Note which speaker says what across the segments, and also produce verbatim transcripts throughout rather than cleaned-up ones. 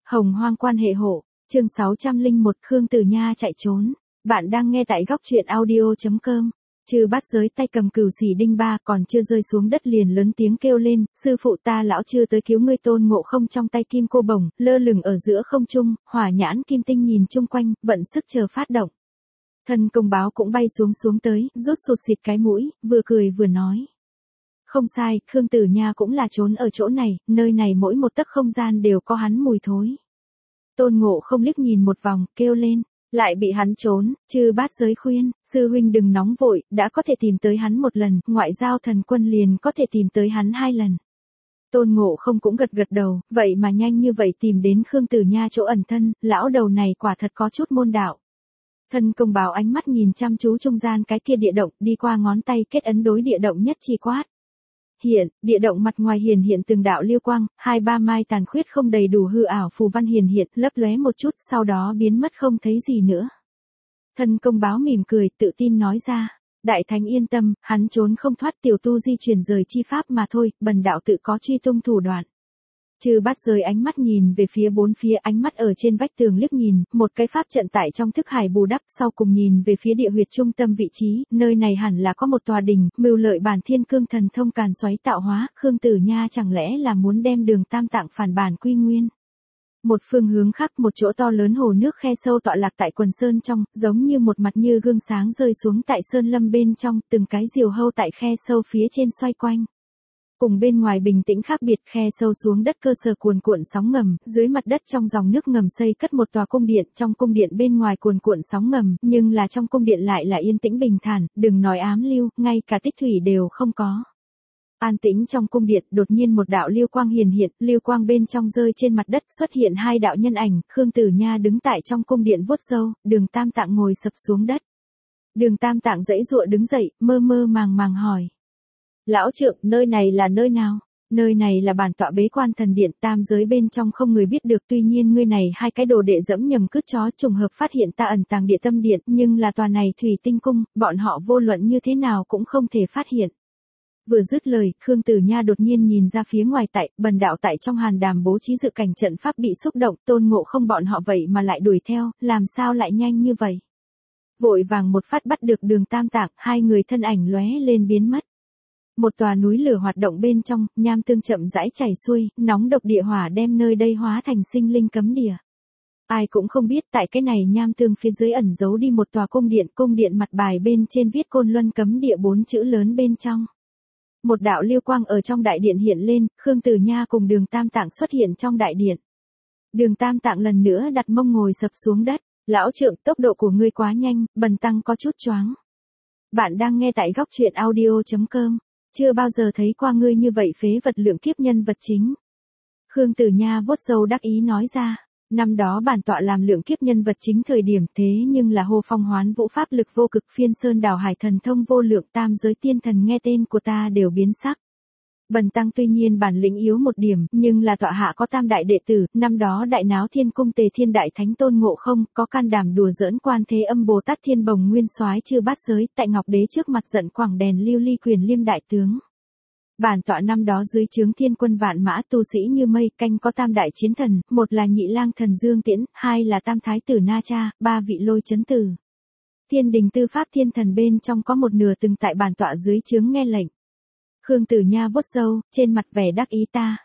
Speaker 1: Hồng hoang quan hệ hộ, chương sáu trăm lẻ một Khương Tử Nha chạy trốn. Bạn đang nghe tại góc truyện audio.com. Chư Bát Giới tay cầm cửu xỉ đinh ba còn chưa rơi xuống đất liền lớn tiếng kêu lên, sư phụ ta lão chưa tới cứu ngươi. Tôn Ngộ Không trong tay kim cô bổng, lơ lửng ở giữa không trung, hỏa nhãn kim tinh nhìn chung quanh, vận sức chờ phát động. Thần công báo cũng bay xuống xuống tới, rút sụt xịt cái mũi, vừa cười vừa nói. Không sai, Khương Tử Nha cũng là trốn ở chỗ này, nơi này mỗi một tấc không gian đều có hắn mùi thối. Tôn Ngộ Không liếc nhìn một vòng, kêu lên, lại bị hắn trốn. Chư Bát Giới khuyên, sư huynh đừng nóng vội, đã có thể tìm tới hắn một lần, ngoại giao thần quân liền có thể tìm tới hắn hai lần. Tôn Ngộ Không cũng gật gật đầu, vậy mà nhanh như vậy tìm đến Khương Tử Nha chỗ ẩn thân, lão đầu này quả thật có chút môn đạo. Thần công báo ánh mắt nhìn chăm chú trung gian cái kia địa động, đi qua ngón tay kết ấn đối địa động nhất chi quát. Hiện, địa động mặt ngoài hiển hiện từng đạo liêu quang, hai ba mai tàn khuyết không đầy đủ hư ảo phù văn hiển hiện, lấp lóe một chút, sau đó biến mất không thấy gì nữa. Thần công báo mỉm cười, tự tin nói ra, đại thánh yên tâm, hắn trốn không thoát, tiểu tu di chuyển rời chi pháp mà thôi, bần đạo tự có truy tung thủ đoạn. Chư Bát Giới ánh mắt nhìn về phía bốn phía, ánh mắt ở trên vách tường liếc nhìn, một cái pháp trận tại trong thức hải bù đắp, sau cùng nhìn về phía địa huyệt trung tâm vị trí, nơi này hẳn là có một tòa đình, mưu lợi bản thiên cương thần thông càn xoáy tạo hóa, Khương Tử Nha chẳng lẽ là muốn đem Đường Tam Tạng phản bản quy nguyên. Một phương hướng khác, một chỗ to lớn hồ nước khe sâu tọa lạc tại quần sơn trong, giống như một mặt như gương sáng rơi xuống tại sơn lâm bên trong, từng cái diều hâu tại khe sâu phía trên xoay quanh. Cùng bên ngoài bình tĩnh khác biệt, khe sâu xuống đất cơ sở cuồn cuộn sóng ngầm, dưới mặt đất trong dòng nước ngầm xây cất một tòa cung điện, trong cung điện bên ngoài cuồn cuộn sóng ngầm, nhưng là trong cung điện lại là yên tĩnh bình thản, đừng nói ám lưu, ngay cả tích thủy đều không có. An tĩnh trong cung điện, đột nhiên một đạo lưu quang hiển hiện, lưu quang bên trong rơi trên mặt đất, xuất hiện hai đạo nhân ảnh, Khương Tử Nha đứng tại trong cung điện vuốt râu, Đường Tam Tạng ngồi sập xuống đất. Đường Tam Tạng giãy giụa đứng dậy, mơ mơ màng màng hỏi. Lão trượng, nơi này là nơi nào? Nơi này là bản tọa bế quan thần điện, tam giới bên trong không người biết được, tuy nhiên ngươi này hai cái đồ đệ dẫm nhầm cứt chó trùng hợp phát hiện ta ẩn tàng địa tâm điện, nhưng là tòa này thủy tinh cung, bọn họ vô luận như thế nào cũng không thể phát hiện. Vừa dứt lời, Khương Tử Nha đột nhiên nhìn ra phía ngoài, tại bần đạo tại trong hàn đàm bố trí dự cảnh trận pháp bị xúc động, Tôn Ngộ Không bọn họ vậy mà lại đuổi theo, làm sao lại nhanh như vậy? Vội vàng một phát bắt được Đường Tam Tạng, hai người thân ảnh lóe lên biến mất. Một tòa núi lửa hoạt động bên trong, nham tương chậm rãi chảy xuôi, nóng độc địa hỏa đem nơi đây hóa thành sinh linh cấm địa. Ai cũng không biết tại cái này nham tương phía dưới ẩn giấu đi một tòa cung điện, cung điện mặt bài bên trên viết Côn Luân cấm địa bốn chữ lớn bên trong. Một đạo lưu quang ở trong đại điện hiện lên, Khương Tử Nha cùng Đường Tam Tạng xuất hiện trong đại điện. Đường Tam Tạng lần nữa đặt mông ngồi sập xuống đất, lão trượng, tốc độ của ngươi quá nhanh, bần tăng có chút choáng. Bạn đang nghe tại góc truyện audio.com. Chưa bao giờ thấy qua ngươi như vậy phế vật lượng kiếp nhân vật chính. Khương Tử Nha vuốt râu đắc ý nói ra, năm đó bản tọa làm lượng kiếp nhân vật chính thời điểm thế nhưng là hô phong hoán vũ pháp lực vô cực phiên sơn đảo hải thần thông vô lượng tam giới tiên thần nghe tên của ta đều biến sắc. Bần tăng tuy nhiên bản lĩnh yếu một điểm, nhưng là tọa hạ có tam đại đệ tử, năm đó đại náo thiên cung Tề Thiên Đại Thánh Tôn Ngộ Không, có can đảm đùa giỡn Quan Thế Âm Bồ Tát Thiên Bồng Nguyên Soái Chư Bát Giới, tại Ngọc Đế trước mặt giận quảng đèn lưu ly quyền liêm đại tướng. Bản tọa năm đó dưới trướng thiên quân vạn mã tu sĩ như mây, canh có tam đại chiến thần, một là nhị lang thần Dương Tiễn, hai là tam thái tử Na Cha, ba vị lôi chấn tử. Thiên đình tư pháp thiên thần bên trong có một nửa từng tại bản tọa dưới trướng nghe lệnh. Khương Tử Nha vuốt râu, trên mặt vẻ đắc ý ta.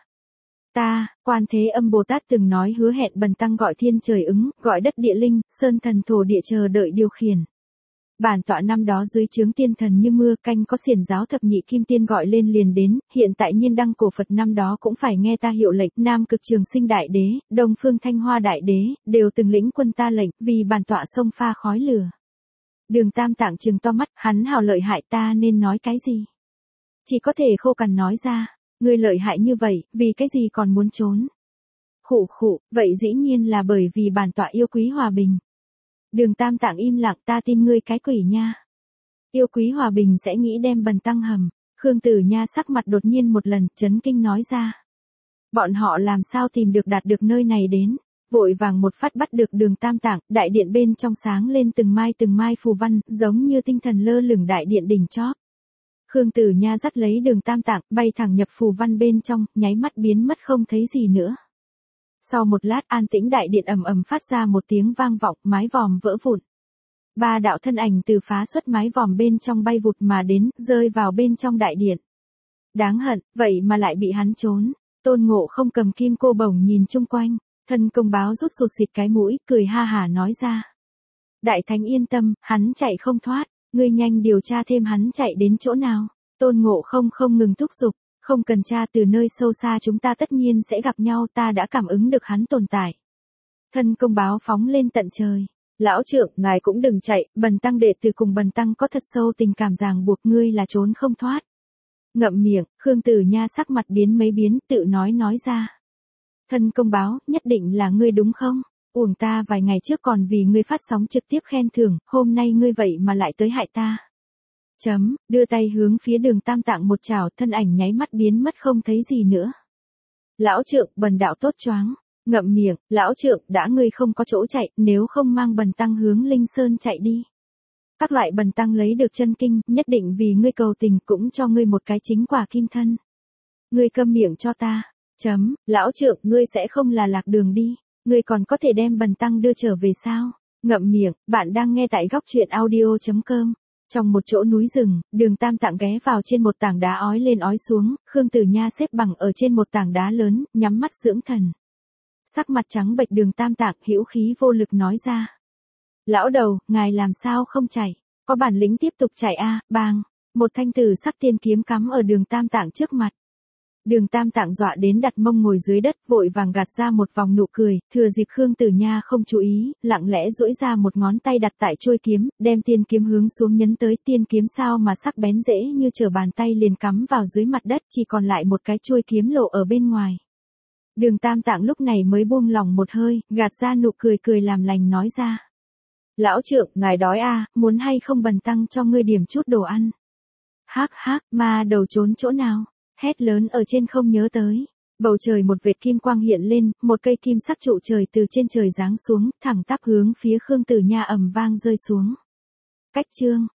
Speaker 1: Ta, Quan Thế Âm Bồ Tát từng nói hứa hẹn bần tăng gọi thiên trời ứng, gọi đất địa linh, sơn thần thổ địa chờ đợi điều khiển. Bản tọa năm đó dưới trướng tiên thần như mưa, canh có xiển giáo thập nhị kim tiên gọi lên liền đến, hiện tại nhiên đăng cổ Phật năm đó cũng phải nghe ta hiệu lệnh, Nam Cực Trường Sinh Đại Đế, Đông Phương Thanh Hoa Đại Đế, đều từng lĩnh quân ta lệnh, vì bản tọa xông pha khói lửa. Đường Tam Tạng trừng to mắt, hắn hào lợi hại, ta nên nói cái gì? Chỉ có thể khô cằn nói ra, ngươi lợi hại như vậy, vì cái gì còn muốn trốn? Khụ khụ, vậy dĩ nhiên là bởi vì bản tọa yêu quý hòa bình. Đường Tam Tạng im lặng, ta tin ngươi cái quỷ nha. Yêu quý hòa bình sẽ nghĩ đem bần tăng hầm. Khương Tử Nha sắc mặt đột nhiên một lần, chấn kinh nói ra. Bọn họ làm sao tìm được đạt được nơi này đến? Vội vàng một phát bắt được Đường Tam Tạng, đại điện bên trong sáng lên từng mai từng mai phù văn, giống như tinh thần lơ lửng đại điện đỉnh chóp. Khương Tử Nha dắt lấy Đường Tam Tạng, bay thẳng nhập phù văn bên trong, nháy mắt biến mất không thấy gì nữa. Sau một lát an tĩnh đại điện ầm ầm phát ra một tiếng vang vọng, mái vòm vỡ vụn. Ba đạo thân ảnh từ phá xuất mái vòm bên trong bay vụt mà đến, rơi vào bên trong đại điện. Đáng hận, vậy mà lại bị hắn trốn. Tôn Ngộ Không cầm kim cô bổng nhìn chung quanh, thân công báo rút sụt xịt cái mũi, cười ha hả nói ra. Đại thánh yên tâm, hắn chạy không thoát, ngươi nhanh điều tra thêm hắn chạy đến chỗ nào. Tôn Ngộ Không không ngừng thúc giục, không cần tra, từ nơi sâu xa chúng ta tất nhiên sẽ gặp nhau, ta đã cảm ứng được hắn tồn tại. Thân công báo phóng lên tận trời. Lão trượng, ngài cũng đừng chạy, bần tăng đệ tử cùng bần tăng có thật sâu tình cảm ràng buộc, ngươi là trốn không thoát. Ngậm miệng, Khương Tử Nha sắc mặt biến mấy biến, tự nói nói ra. Thân công báo, nhất định là ngươi đúng không? Uổng ta vài ngày trước còn vì ngươi phát sóng trực tiếp khen thưởng, hôm nay ngươi vậy mà lại tới hại ta. Chấm, đưa tay hướng phía Đường Tam Tạng một chảo, thân ảnh nháy mắt biến mất không thấy gì nữa. Lão trượng, bần đạo tốt choáng. Ngậm miệng, lão trượng, đã ngươi không có chỗ chạy, nếu không mang bần tăng hướng Linh Sơn chạy đi. Các loại bần tăng lấy được chân kinh, nhất định vì ngươi cầu tình, cũng cho ngươi một cái chính quả kim thân. Ngươi câm miệng cho ta. Chấm, lão trượng, ngươi sẽ không là lạc đường đi. Ngươi còn có thể đem bần tăng đưa trở về sao? Ngậm miệng, bạn đang nghe tại góc truyện audio chấm com. Trong một chỗ núi rừng, Đường Tam Tạng ghé vào trên một tảng đá ói lên ói xuống, Khương Tử Nha xếp bằng ở trên một tảng đá lớn, nhắm mắt dưỡng thần. Sắc mặt trắng bệch Đường Tam Tạng hữu khí vô lực nói ra. Lão đầu, ngài làm sao không chạy? Có bản lĩnh tiếp tục chạy a, à, bang. Một thanh tử sắc tiên kiếm cắm ở Đường Tam Tạng trước mặt. Đường Tam Tạng dọa đến đặt mông ngồi dưới đất, vội vàng gạt ra một vòng nụ cười, thừa dịp Khương Tử Nha không chú ý, lặng lẽ duỗi ra một ngón tay đặt tại chuôi kiếm, đem tiên kiếm hướng xuống nhấn tới, tiên kiếm sao mà sắc bén dễ như trở bàn tay liền cắm vào dưới mặt đất, chỉ còn lại một cái chuôi kiếm lộ ở bên ngoài. Đường Tam Tạng lúc này mới buông lòng một hơi, gạt ra nụ cười cười làm lành nói ra. Lão trượng, ngài đói à, muốn hay không bần tăng cho ngươi điểm chút đồ ăn. Hắc hắc, ma đầu trốn chỗ nào? Hét lớn ở trên không nhớ tới. Bầu trời một vệt kim quang hiện lên, một cây kim sắc trụ trời từ trên trời giáng xuống, thẳng tắp hướng phía Khương Tử Nha ầm vang rơi xuống. Cách chương.